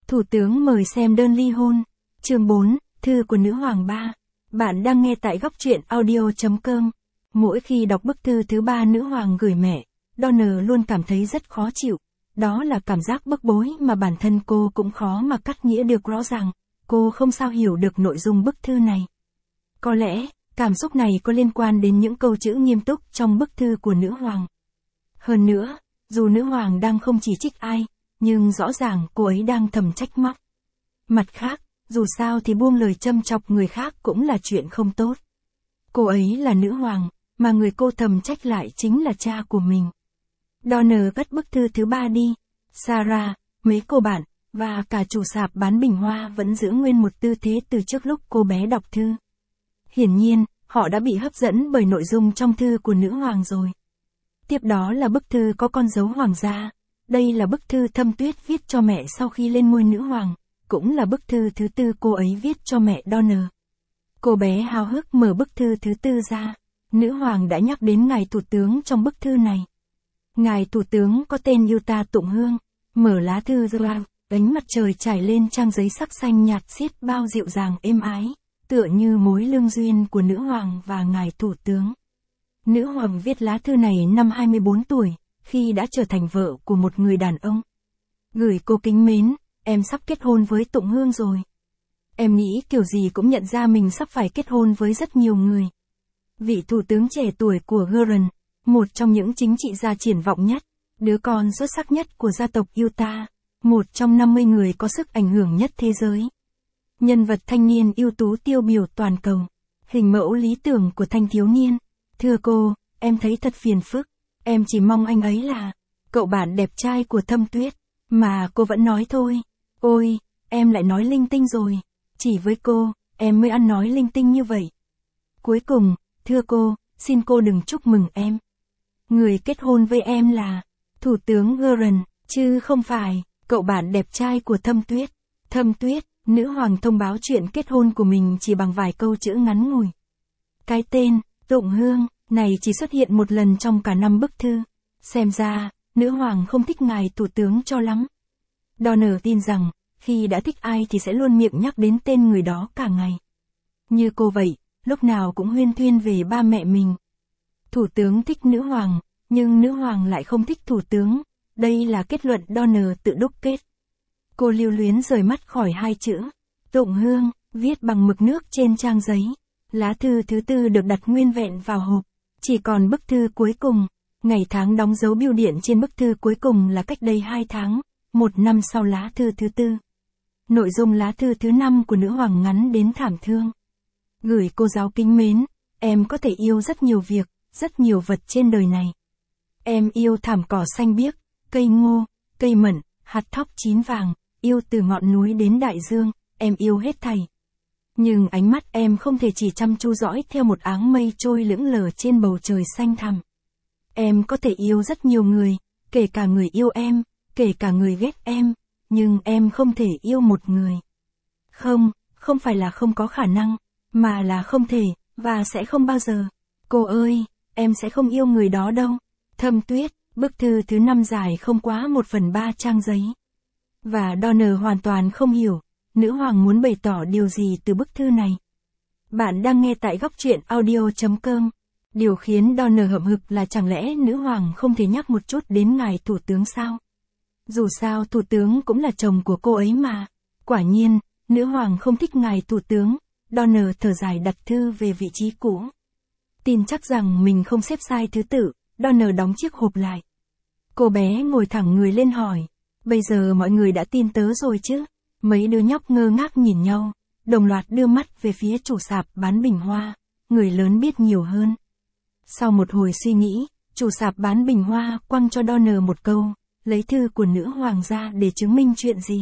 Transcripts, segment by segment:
Thủ tướng mời xem đơn ly hôn. Chương 4, thư của nữ hoàng 3. Bạn đang nghe tại góc truyện audio.com. Mỗi khi đọc bức thư thứ 3 nữ hoàng gửi mẹ, Donna luôn cảm thấy rất khó chịu. Đó là cảm giác bức bối mà bản thân cô cũng khó mà cắt nghĩa được rõ ràng. Cô không sao hiểu được nội dung bức thư này. Có lẽ, cảm xúc này có liên quan đến những câu chữ nghiêm túc trong bức thư của nữ hoàng. Hơn nữa, dù nữ hoàng đang không chỉ trích ai, nhưng rõ ràng cô ấy đang thầm trách móc. Mặt khác, dù sao thì buông lời châm chọc người khác cũng là chuyện không tốt. Cô ấy là nữ hoàng, mà người cô thầm trách lại chính là cha của mình. Donna cất bức thư thứ 3 đi. Sarah, mấy cô bạn, và cả chủ sạp bán bình hoa vẫn giữ nguyên một tư thế từ trước lúc cô bé đọc thư. Hiển nhiên, họ đã bị hấp dẫn bởi nội dung trong thư của nữ hoàng rồi. Tiếp đó là bức thư có con dấu hoàng gia. Đây là bức thư Thâm Tuyết viết cho mẹ sau khi lên ngôi nữ hoàng, cũng là bức thư thứ 4 cô ấy viết cho mẹ Donna. Cô bé háo hức mở bức thư thứ 4 ra. Nữ hoàng đã nhắc đến ngài thủ tướng trong bức thư này. Ngài thủ tướng có tên Utah Tụng Hương, mở lá thư ra, ánh mặt trời trải lên trang giấy sắc xanh nhạt xiết bao dịu dàng êm ái, tựa như mối lương duyên của nữ hoàng và ngài thủ tướng. Nữ hoàng viết lá thư này năm 24 tuổi, khi đã trở thành vợ của một người đàn ông. Gửi cô kính mến, em sắp kết hôn với Tụng Hương rồi. Em nghĩ kiểu gì cũng nhận ra mình sắp phải kết hôn với rất nhiều người. Vị thủ tướng trẻ tuổi của Huron, một trong những chính trị gia triển vọng nhất, đứa con xuất sắc nhất của gia tộc Utah, một trong 50 người có sức ảnh hưởng nhất thế giới. Nhân vật thanh niên ưu tú tiêu biểu toàn cầu, hình mẫu lý tưởng của thanh thiếu niên. Thưa cô, em thấy thật phiền phức, em chỉ mong anh ấy là cậu bạn đẹp trai của Thâm Tuyết, mà cô vẫn nói thôi. Ôi, em lại nói linh tinh rồi, chỉ với cô, em mới ăn nói linh tinh như vậy. Cuối cùng, thưa cô, xin cô đừng chúc mừng em. Người kết hôn với em là Thủ tướng Huron, chứ không phải cậu bạn đẹp trai của Thâm Tuyết. Thâm Tuyết, nữ hoàng thông báo chuyện kết hôn của mình chỉ bằng vài câu chữ ngắn ngủi. Cái tên Tụng Hương này chỉ xuất hiện một lần trong cả 5 bức thư. Xem ra, nữ hoàng không thích ngài thủ tướng cho lắm. Donna tin rằng, khi đã thích ai thì sẽ luôn miệng nhắc đến tên người đó cả ngày. Như cô vậy, lúc nào cũng huyên thuyên về ba mẹ mình. Thủ tướng thích nữ hoàng, nhưng nữ hoàng lại không thích thủ tướng. Đây là kết luận Donna tự đúc kết. Cô lưu luyến rời mắt khỏi hai chữ Tụng Hương, viết bằng mực nước trên trang giấy. Lá thư thứ 4 được đặt nguyên vẹn vào hộp. Chỉ còn bức thư cuối cùng, ngày tháng đóng dấu bưu điện trên bức thư cuối cùng là cách đây 2 tháng, 1 năm sau lá thư thứ 4. Nội dung lá thư thứ 5 của nữ hoàng ngắn đến thảm thương. Gửi cô giáo kính mến, em có thể yêu rất nhiều việc, rất nhiều vật trên đời này. Em yêu thảm cỏ xanh biếc, cây ngô, cây mận, hạt thóc chín vàng, yêu từ ngọn núi đến đại dương, em yêu hết thảy. Nhưng ánh mắt em không thể chỉ chăm chú dõi theo một áng mây trôi lững lờ trên bầu trời xanh thẳm. Em có thể yêu rất nhiều người, kể cả người yêu em, kể cả người ghét em, nhưng em không thể yêu một người. Không, không phải là không có khả năng, mà là không thể, và sẽ không bao giờ. Cô ơi, em sẽ không yêu người đó đâu. Thâm Tuyết, bức thư thứ 5 dài không quá 1/3 trang giấy. Và Donna hoàn toàn không hiểu, nữ hoàng muốn bày tỏ điều gì từ bức thư này. Bạn đang nghe tại góc truyện audio.com. Điều khiến Donna hậm hực là chẳng lẽ nữ hoàng không thể nhắc một chút đến ngài thủ tướng sao? Dù sao thủ tướng cũng là chồng của cô ấy mà. Quả nhiên, nữ hoàng không thích ngài thủ tướng. Donna thở dài đặt thư về vị trí cũ. Tin chắc rằng mình không xếp sai thứ tự, Donna đóng chiếc hộp lại. Cô bé ngồi thẳng người lên hỏi, bây giờ mọi người đã tin tớ rồi chứ? Mấy đứa nhóc ngơ ngác nhìn nhau, đồng loạt đưa mắt về phía chủ sạp bán bình hoa, người lớn biết nhiều hơn. Sau một hồi suy nghĩ, chủ sạp bán bình hoa quăng cho Donna một câu, lấy thư của nữ hoàng ra để chứng minh chuyện gì.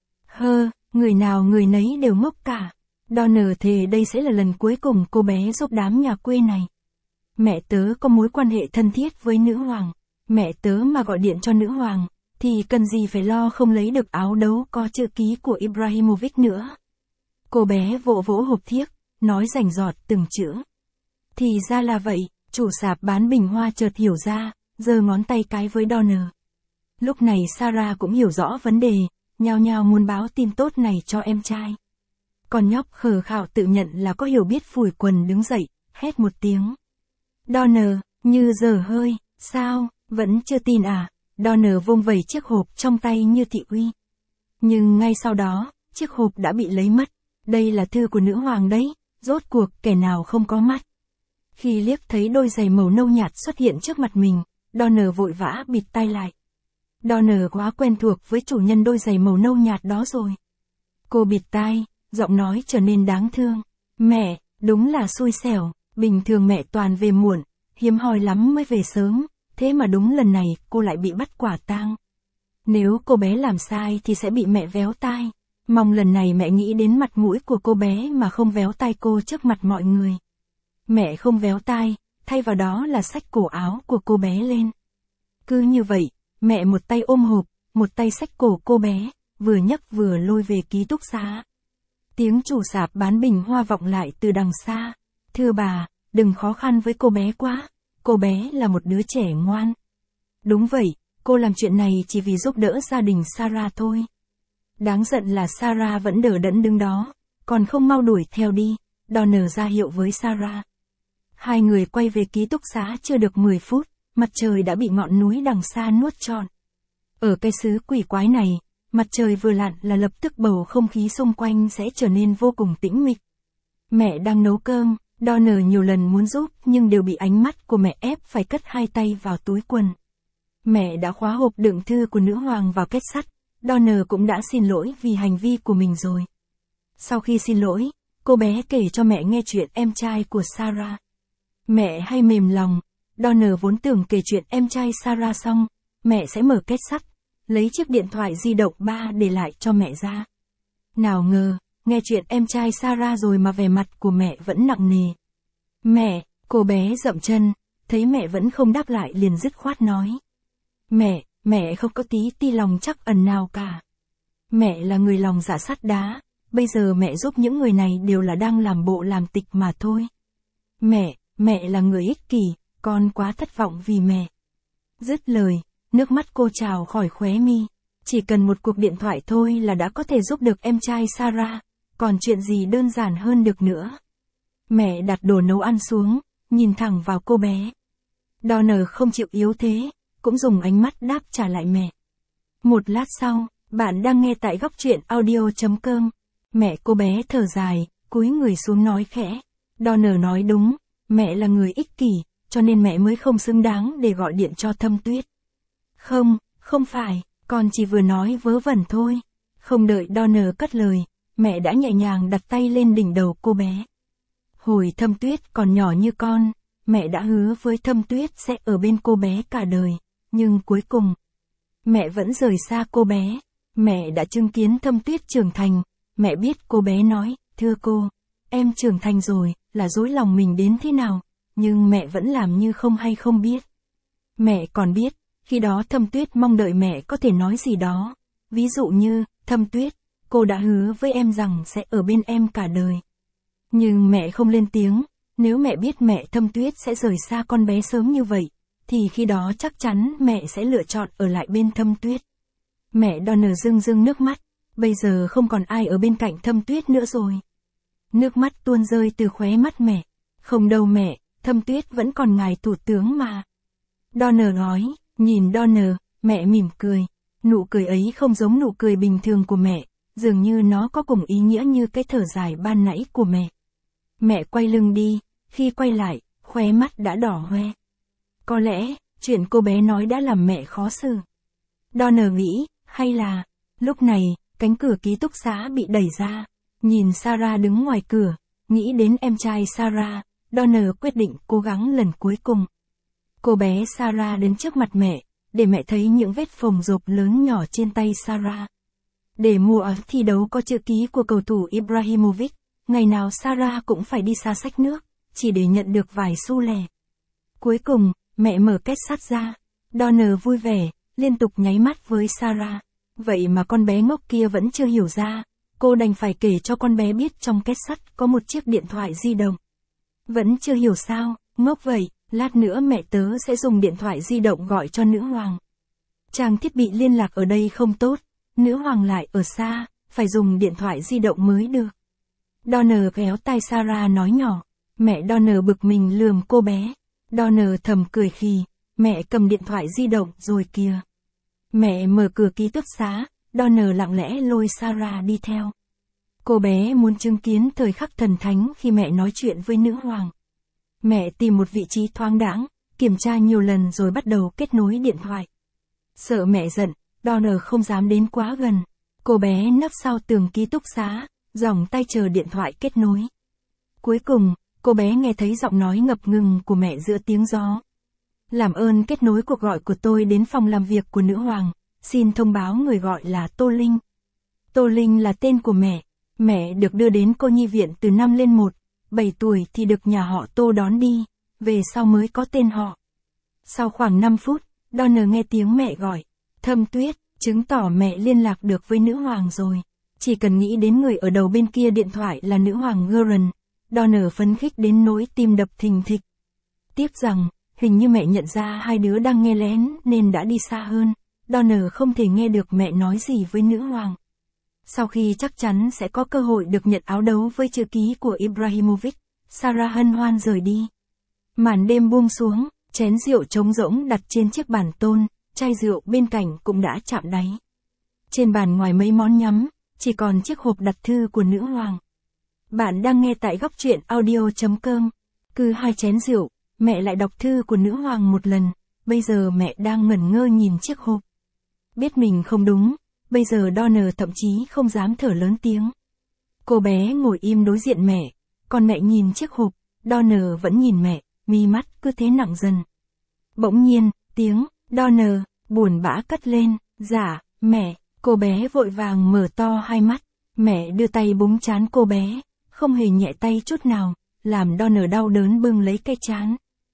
Người nào người nấy đều ngốc cả. Donna thề đây sẽ là lần cuối cùng cô bé giúp đám nhà quê này. Mẹ tớ có mối quan hệ thân thiết với nữ hoàng. Mẹ tớ mà gọi điện cho nữ hoàng, thì cần gì phải lo không lấy được áo đấu có chữ ký của Ibrahimovic nữa. Cô bé vỗ vỗ hộp thiếc, nói rành rọt từng chữ. Thì ra là vậy, chủ sạp bán bình hoa chợt hiểu ra, giơ ngón tay cái với Donna. Lúc này Sarah cũng hiểu rõ vấn đề, nhao nhao muốn báo tin tốt này cho em trai. Con nhóc khờ khạo tự nhận là có hiểu biết phủi quần đứng dậy, hét một tiếng. Donner, như dở hơi, sao, vẫn chưa tin à? Donner vung vẩy chiếc hộp trong tay như thị uy. Nhưng ngay sau đó, chiếc hộp đã bị lấy mất. Đây là thư của nữ hoàng đấy, rốt cuộc kẻ nào không có mắt. Khi liếc thấy đôi giày màu nâu nhạt xuất hiện trước mặt mình, Donner vội vã bịt tai lại. Donner quá quen thuộc với chủ nhân đôi giày màu nâu nhạt đó rồi. Cô bịt tai, giọng nói trở nên đáng thương. Mẹ, đúng là xui xẻo, bình thường mẹ toàn về muộn, hiếm hoi lắm mới về sớm, thế mà đúng lần này cô lại bị bắt quả tang. Nếu cô bé làm sai thì sẽ bị mẹ véo tai. Mong lần này mẹ nghĩ đến mặt mũi của cô bé mà không véo tai cô trước mặt mọi người. Mẹ không véo tai, thay vào đó là xách cổ áo của cô bé lên. Cứ như vậy, mẹ một tay ôm hộp, một tay xách cổ cô bé, vừa nhấc vừa lôi về ký túc xá. Tiếng chủ sạp bán bình hoa vọng lại từ đằng xa. Thưa bà, đừng khó khăn với cô bé quá, cô bé là một đứa trẻ ngoan. Đúng vậy, cô làm chuyện này chỉ vì giúp đỡ gia đình Sarah thôi. Đáng giận là Sarah vẫn đờ đẫn đứng đó, còn không mau đuổi theo đi, Donner ra hiệu với Sarah. Hai người quay về ký túc xá chưa được 10 phút, mặt trời đã bị ngọn núi đằng xa nuốt trọn. Ở cái xứ quỷ quái này, mặt trời vừa lặn là lập tức bầu không khí xung quanh sẽ trở nên vô cùng tĩnh mịch. Mẹ đang nấu cơm, Donner nhiều lần muốn giúp nhưng đều bị ánh mắt của mẹ ép phải cất hai tay vào túi quần. Mẹ đã khóa hộp đựng thư của nữ hoàng vào kết sắt, Donner cũng đã xin lỗi vì hành vi của mình rồi. Sau khi xin lỗi, cô bé kể cho mẹ nghe chuyện em trai của Sarah. Mẹ hay mềm lòng, Donner vốn tưởng kể chuyện em trai Sarah xong, mẹ sẽ mở kết sắt, lấy chiếc điện thoại di động ba để lại cho mẹ ra. Nào ngờ, nghe chuyện em trai Sarah rồi mà vẻ mặt của mẹ vẫn nặng nề. Mẹ, cô bé dậm chân, thấy mẹ vẫn không đáp lại liền dứt khoát nói. Mẹ không có tí ti lòng trắc ẩn nào cả. Mẹ là người lòng dạ sắt đá, bây giờ mẹ giúp những người này đều là đang làm bộ làm tịch mà thôi. Mẹ là người ích kỷ, con quá thất vọng vì mẹ. Dứt lời, nước mắt cô trào khỏi khóe mi. Chỉ cần một cuộc điện thoại thôi là đã có thể giúp được em trai Sarah, còn chuyện gì đơn giản hơn được nữa. Mẹ đặt đồ nấu ăn xuống, nhìn thẳng vào cô bé. Donner không chịu yếu thế, cũng dùng ánh mắt đáp trả lại mẹ. Một lát sau, bạn đang nghe tại góc truyện audio.com. Mẹ cô bé thở dài, cúi người xuống nói khẽ. Donner nói đúng, mẹ là người ích kỷ, cho nên mẹ mới không xứng đáng để gọi điện cho Thâm Tuyết. Không phải, con chỉ vừa nói vớ vẩn thôi. Không đợi Donner cất lời, mẹ đã nhẹ nhàng đặt tay lên đỉnh đầu cô bé. Hồi Thâm Tuyết còn nhỏ như con, mẹ đã hứa với Thâm Tuyết sẽ ở bên cô bé cả đời, nhưng cuối cùng, mẹ vẫn rời xa cô bé. Mẹ đã chứng kiến Thâm Tuyết trưởng thành, mẹ biết cô bé nói, thưa cô, em trưởng thành rồi, là dối lòng mình đến thế nào, nhưng mẹ vẫn làm như không hay không biết. Mẹ còn biết, khi đó Thâm Tuyết mong đợi mẹ có thể nói gì đó, ví dụ như, Thâm Tuyết, cô đã hứa với em rằng sẽ ở bên em cả đời. Nhưng mẹ không lên tiếng, nếu mẹ biết mẹ Thâm Tuyết sẽ rời xa con bé sớm như vậy, thì khi đó chắc chắn mẹ sẽ lựa chọn ở lại bên Thâm Tuyết. Mẹ Donner rưng nước mắt, bây giờ không còn ai ở bên cạnh Thâm Tuyết nữa rồi. Nước mắt tuôn rơi từ khóe mắt mẹ. Không đâu mẹ, Thâm Tuyết vẫn còn ngài thủ tướng mà. Donner nói, nhìn Donner, mẹ mỉm cười. Nụ cười ấy không giống nụ cười bình thường của mẹ, dường như nó có cùng ý nghĩa như cái thở dài ban nãy của mẹ. Mẹ quay lưng đi, khi quay lại, khóe mắt đã đỏ hoe. Có lẽ, chuyện cô bé nói đã làm mẹ khó xử. Donner nghĩ, hay là, lúc này, cánh cửa ký túc xá bị đẩy ra. Nhìn Sarah đứng ngoài cửa, nghĩ đến em trai Sarah, Donner quyết định cố gắng lần cuối cùng. Cô bé Sarah đến trước mặt mẹ, để mẹ thấy những vết phồng rộp lớn nhỏ trên tay Sarah. Để mua áo thi đấu có chữ ký của cầu thủ Ibrahimovic, ngày nào Sarah cũng phải đi xa xách nước, chỉ để nhận được vài xu lẻ. Cuối cùng, mẹ mở két sắt ra. Donner vui vẻ, liên tục nháy mắt với Sarah. Vậy mà con bé ngốc kia vẫn chưa hiểu ra. Cô đành phải kể cho con bé biết trong két sắt có một chiếc điện thoại di động. Vẫn chưa hiểu sao, ngốc vậy, lát nữa mẹ tớ sẽ dùng điện thoại di động gọi cho nữ hoàng. Trang thiết bị liên lạc ở đây không tốt, nữ hoàng lại ở xa, phải dùng điện thoại di động mới được. Donna kéo tay Sarah nói nhỏ. Mẹ Donna bực mình lườm cô bé. Donna thầm cười khì, mẹ cầm điện thoại di động rồi kìa. Mẹ mở cửa ký túc xá, Donna lặng lẽ lôi Sarah đi theo. Cô bé muốn chứng kiến thời khắc thần thánh khi mẹ nói chuyện với nữ hoàng. Mẹ tìm một vị trí thoáng đãng, kiểm tra nhiều lần rồi bắt đầu kết nối điện thoại. Sợ mẹ giận, Donna không dám đến quá gần. Cô bé nấp sau tường ký túc xá, giòng tay chờ điện thoại kết nối. Cuối cùng, cô bé nghe thấy giọng nói ngập ngừng của mẹ giữa tiếng gió. Làm ơn kết nối cuộc gọi của tôi đến phòng làm việc của nữ hoàng, xin thông báo người gọi là Tô Linh. Tô Linh là tên của mẹ. Mẹ được đưa đến cô nhi viện từ năm lên 1, 7 tuổi thì được nhà họ Tô đón đi, về sau mới có tên họ. Sau khoảng 5 phút, Donna nghe tiếng mẹ gọi, Thâm Tuyết, chứng tỏ mẹ liên lạc được với nữ hoàng rồi. Chỉ cần nghĩ đến người ở đầu bên kia điện thoại là nữ hoàng Gurren, Donna phấn khích đến nỗi tim đập thình thịch. Tiếp rằng, hình như mẹ nhận ra hai đứa đang nghe lén nên đã đi xa hơn, Donna không thể nghe được mẹ nói gì với nữ hoàng. Sau khi chắc chắn sẽ có cơ hội được nhận áo đấu với chữ ký của Ibrahimovic, Sarah hân hoan rời đi. Màn đêm buông xuống, chén rượu trống rỗng đặt trên chiếc bàn tôn, chai rượu bên cạnh cũng đã chạm đáy. Trên bàn ngoài mấy món nhắm, chỉ còn chiếc hộp đặt thư của nữ hoàng. Bạn đang nghe tại góc truyện audio.com. Cứ 2 chén rượu, mẹ lại đọc thư của nữ hoàng một lần, bây giờ mẹ đang ngẩn ngơ nhìn chiếc hộp. Biết mình không đúng, bây giờ Donna thậm chí không dám thở lớn tiếng. Cô bé ngồi im đối diện mẹ, còn mẹ nhìn chiếc hộp, Donna vẫn nhìn mẹ, mi mắt cứ thế nặng dần. Bỗng nhiên, tiếng Donna buồn bã cất lên, dạ, mẹ. Cô bé vội vàng mở to hai mắt, mẹ đưa tay búng trán cô bé, không hề nhẹ tay chút nào, làm Donna đau đớn bưng lấy cái trán.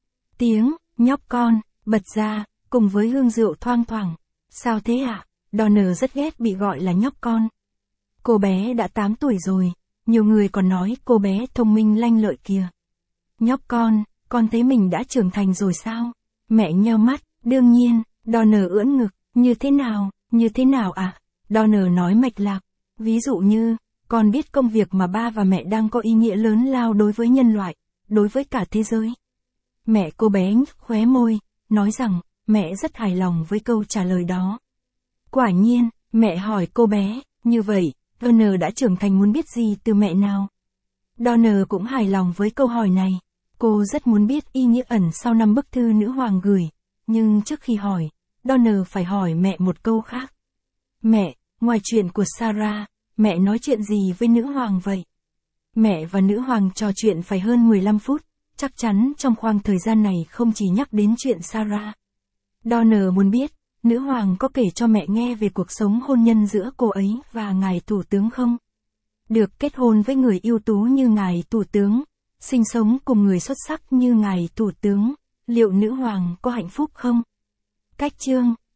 Tiếng nhóc con bật ra, cùng với hương rượu thoang thoảng. Sao thế ạ? Donna rất ghét bị gọi là nhóc con. Cô bé đã 8 tuổi rồi, nhiều người còn nói cô bé thông minh lanh lợi kìa. Nhóc con thấy mình đã trưởng thành rồi sao? Mẹ nheo mắt, đương nhiên, Donna ưỡn ngực, như thế nào ạ? Donna nói mạch lạc, ví dụ như, con biết công việc mà ba và mẹ đang có ý nghĩa lớn lao đối với nhân loại, đối với cả thế giới. Mẹ cô bé nhếch khóe môi, nói rằng, mẹ rất hài lòng với câu trả lời đó. Quả nhiên, mẹ hỏi cô bé, như vậy, Donna đã trưởng thành muốn biết gì từ mẹ nào? Donna cũng hài lòng với câu hỏi này. Cô rất muốn biết ý nghĩa ẩn sau 5 bức thư nữ hoàng gửi, nhưng trước khi hỏi, Donna phải hỏi mẹ một câu khác. Mẹ, ngoài chuyện của Sarah, mẹ nói chuyện gì với nữ hoàng vậy? Mẹ và nữ hoàng trò chuyện phải hơn 15 phút, chắc chắn trong khoảng thời gian này không chỉ nhắc đến chuyện Sarah. Donna muốn biết, nữ hoàng có kể cho mẹ nghe về cuộc sống hôn nhân giữa cô ấy và ngài thủ tướng không? Được kết hôn với người ưu tú như ngài thủ tướng, sinh sống cùng người xuất sắc như ngài thủ tướng, liệu nữ hoàng có hạnh phúc không? Cách chương